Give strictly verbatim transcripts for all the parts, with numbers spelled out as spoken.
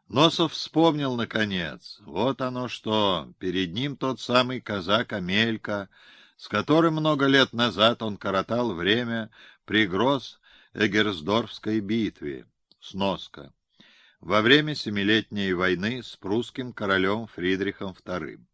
Носов вспомнил, наконец. Вот оно что, перед ним тот самый казак Амелька, с которым много лет назад он коротал время при Гросс-Эгерсдорфской битве. Сноска. Во время Семилетней войны с прусским королем Фридрихом вторым.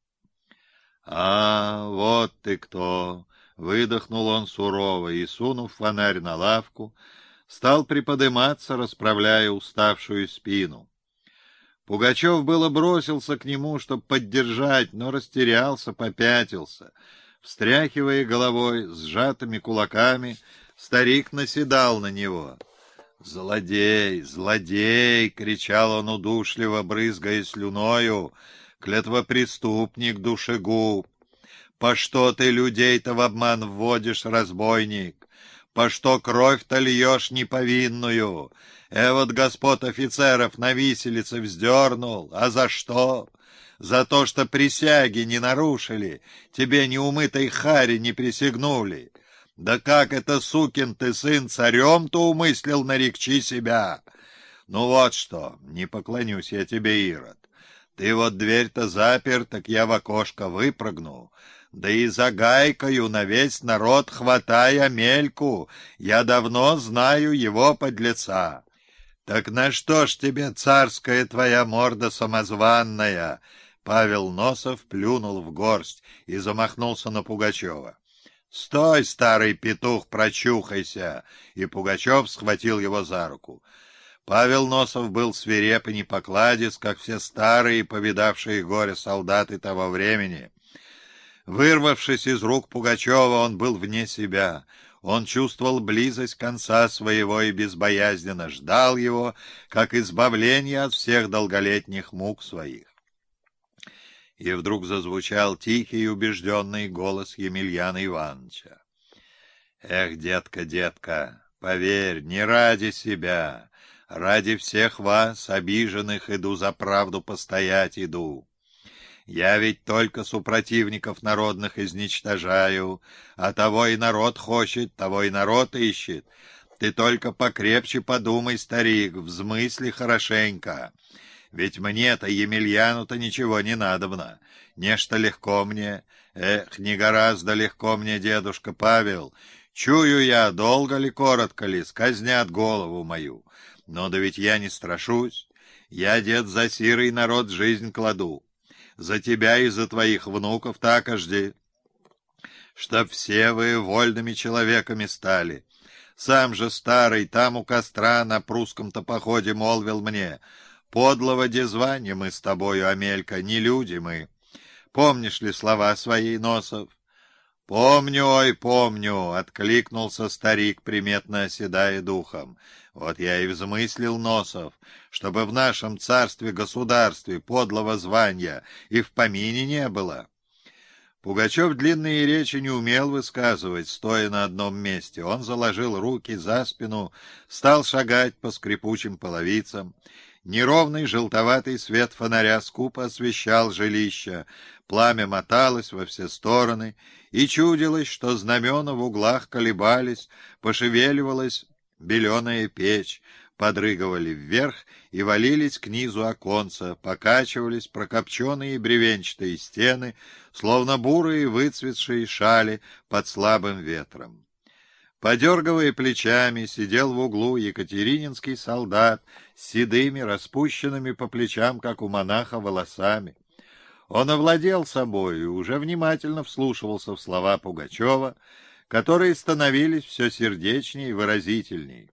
«А, вот ты кто!» — выдохнул он сурово и, сунув фонарь на лавку, стал приподыматься, расправляя уставшую спину. Пугачев было бросился к нему, чтобы поддержать, но растерялся, попятился. Встряхивая головой, сжатыми кулаками, старик наседал на него. «Злодей! Злодей!» — кричал он удушливо, брызгая слюною. «Клятвопреступник, душегуб! По что ты людей-то в обман вводишь, разбойник? По что кровь-то льешь неповинную? Э, вот господ офицеров на виселице вздернул. А за что? За то, что присяги не нарушили, тебе неумытой харе не присягнули. Да как это, сукин ты сын, царем-то умыслил нарекчи себя? Ну вот что, не поклонюсь я тебе, Ирод. Ты вот дверь-то запер, так я в окошко выпрыгну. Да и загайкаю на весь народ, хватай Амельку, я давно знаю его подлеца. Так на что ж тебе царская твоя морда самозванная? Павел Носов плюнул в горсть и замахнулся на Пугачева. «Стой, старый петух, прочухайся!» И Пугачев схватил его за руку. Павел Носов был свиреп и непокладист, как все старые, повидавшие горе солдаты того времени. Вырвавшись из рук Пугачева, он был вне себя. Он чувствовал близость конца своего и безбоязненно ждал его, как избавление от всех долголетних мук своих. И вдруг зазвучал тихий и убежденный голос Емельяна Ивановича. «Эх, детка, детка, поверь, не ради себя, ради всех вас, обиженных, иду за правду постоять иду. Я ведь только супротивников народных изничтожаю, а того и народ хочет, того и народ ищет. Ты только покрепче подумай, старик, взмысли хорошенько. Ведь мне-то, Емельяну-то, ничего не надобно. Нечто легко мне. Эх, не гораздо легко мне, дедушка Павел. Чую я, долго ли, коротко ли, сказнят голову мою. Но да ведь я не страшусь. Я, дед, за сирый народ жизнь кладу. За тебя и за твоих внуков так жди, чтоб все вы вольными человеками стали. Сам же старый там у костра на прусском-то походе молвил мне: подлого дезвания мы с тобою, Амелька, не люди мы. Помнишь ли слова свои, Носов? «Помню, ой, помню», — откликнулся старик, приметно оседая духом. «Вот я и взмыслил, Носов, чтобы в нашем царстве-государстве подлого звания и в помине не было». Пугачев длинные речи не умел высказывать, стоя на одном месте. Он заложил руки за спину, стал шагать по скрипучим половицам. Неровный желтоватый свет фонаря скупо освещал жилище, пламя моталось во все стороны, и чудилось, что знамена в углах колебались, пошевеливалась беленая печь, подрыгивали вверх и валились к низу оконца, покачивались прокопченные бревенчатые стены, словно бурые выцветшие шали под слабым ветром. Подергивая плечами, сидел в углу екатерининский солдат с седыми, распущенными по плечам, как у монаха, волосами. Он овладел собой и уже внимательно вслушивался в слова Пугачева, которые становились все сердечнее и выразительней.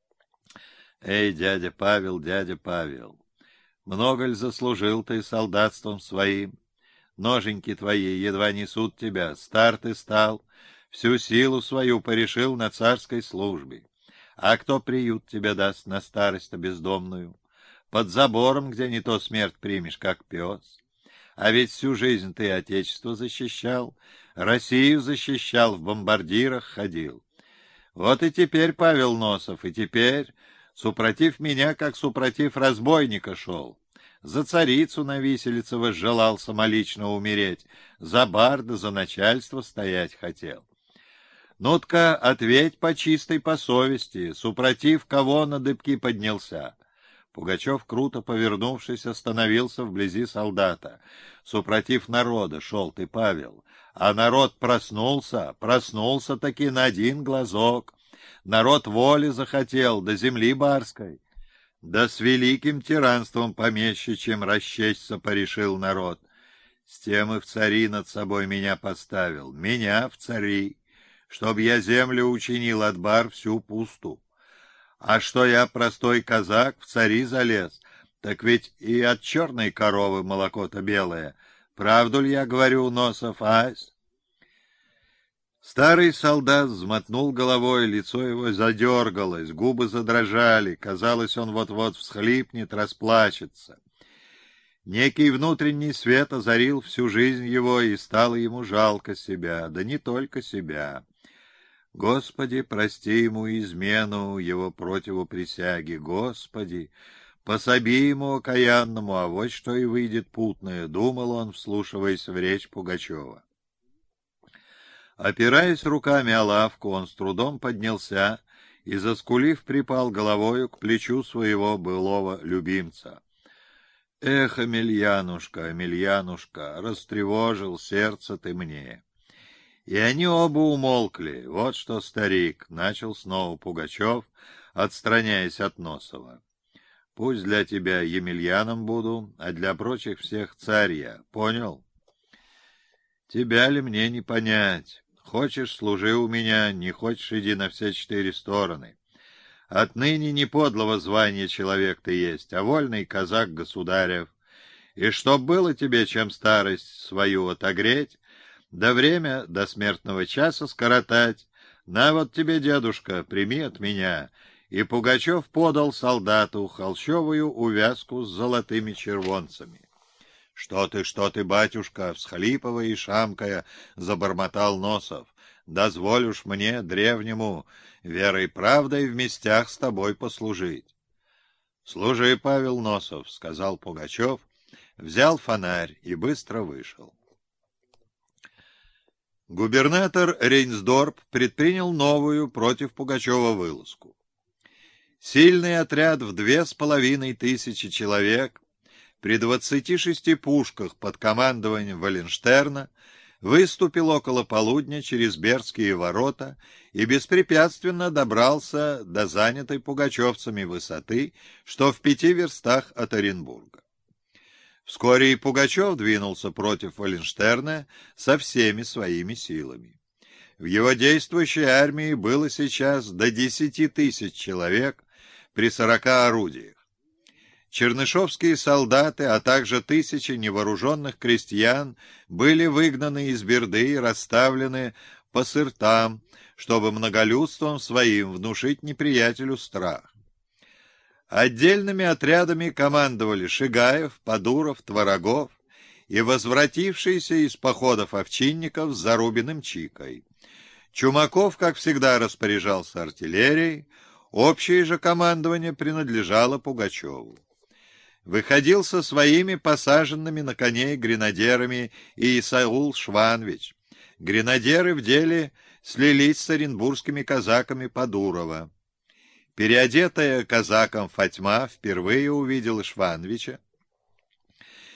«Эй, дядя Павел, дядя Павел, много ли заслужил ты солдатством своим? Ноженьки твои едва несут тебя, стар ты стал, всю силу свою порешил на царской службе. А кто приют тебе даст на старость бездомную? Под забором, где не то смерть примешь, как пес. А ведь всю жизнь ты отечество защищал, Россию защищал, в бомбардирах ходил. Вот и теперь, Павел Носов, и теперь, супротив меня, как супротив разбойника шел. За царицу на виселице возжелал самолично умереть, за барда, за начальство стоять хотел. Ну-тка, ответь по чистой по совести, супротив кого на дыбки поднялся? Пугачев, круто повернувшись, остановился вблизи солдата. Супротив народа шел ты, Павел, а народ проснулся, проснулся-таки на один глазок. Народ воли захотел, до земли барской. Да с великим тиранством помещичьим расчесться порешил народ. С тем и в цари над собой меня поставил, меня в цари, чтоб я землю учинил от бар всю пусту. А что я, простой казак, в цари залез, так ведь и от черной коровы молоко-то белое. Правду ли я говорю, Носов, ась? Старый солдат взмотнул головой, лицо его задергалось, губы задрожали, казалось, он вот-вот всхлипнет, расплачется. Некий внутренний свет озарил всю жизнь его, и стало ему жалко себя, да не только себя. Господи, прости ему измену его противоприсяги, Господи, пособи ему окаянному, а вот что и выйдет путное, думал он, вслушиваясь в речь Пугачева. Опираясь руками о лавку, он с трудом поднялся и, заскулив, припал головою к плечу своего былого любимца. Эх, Емельянушка, Емельянушка, растревожил сердце ты мне. И они оба умолкли. Вот что, старик, начал снова Пугачев, отстраняясь от Носова. Пусть для тебя Емельяном буду, а для прочих всех царь я. Понял? Тебя ли мне не понять? Хочешь, служи у меня, не хочешь, иди на все четыре стороны. Отныне не подлого звания человек ты есть, а вольный казак государев. И чтоб было тебе чем старость свою отогреть, да время до смертного часа скоротать, на вот тебе, дедушка, прими от меня. И Пугачев подал солдату холщовую увязку с золотыми червонцами. — Что ты, что ты, батюшка, всхлипывая и шамкая, забормотал Носов. — Дозволь уж мне, древнему, верой и правдой в местях с тобой послужить. — Служи, Павел Носов, — сказал Пугачев, взял фонарь и быстро вышел. Губернатор Рейнсдорп предпринял новую против Пугачева вылазку. Сильный отряд в две с половиной тысячи человек при двадцати шести пушках под командованием Валенштерна выступил около полудня через Бердские ворота и беспрепятственно добрался до занятой пугачевцами высоты, что в пяти верстах от Оренбурга. Вскоре и Пугачев двинулся против Валенштерна со всеми своими силами. В его действующей армии было сейчас до десяти тысяч человек при сорока орудиях. Чернышевские солдаты, а также тысячи невооруженных крестьян были выгнаны из Берды и расставлены по сыртам, чтобы многолюдством своим внушить неприятелю страх. Отдельными отрядами командовали Шигаев, Подуров, Творогов и возвратившийся из походов овчинников с Зарубиным Чикой. Чумаков, как всегда, распоряжался артиллерией, общее же командование принадлежало Пугачеву. Выходил со своими посаженными на коней гренадерами и Исаул Шванович. Гренадеры в деле слились с оренбургскими казаками Подурова. Переодетая казаком Фатьма впервые увидела Швановича